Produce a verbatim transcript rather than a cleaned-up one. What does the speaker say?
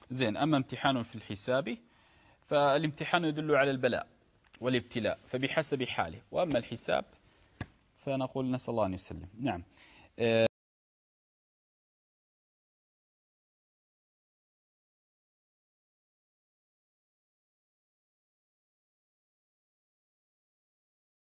زين. أما امتحان في الحساب فالامتحان يدل على البلاء والابتلاء فبحسب حاله، وأما الحساب فنقول نسأل الله أن يسلم. نعم.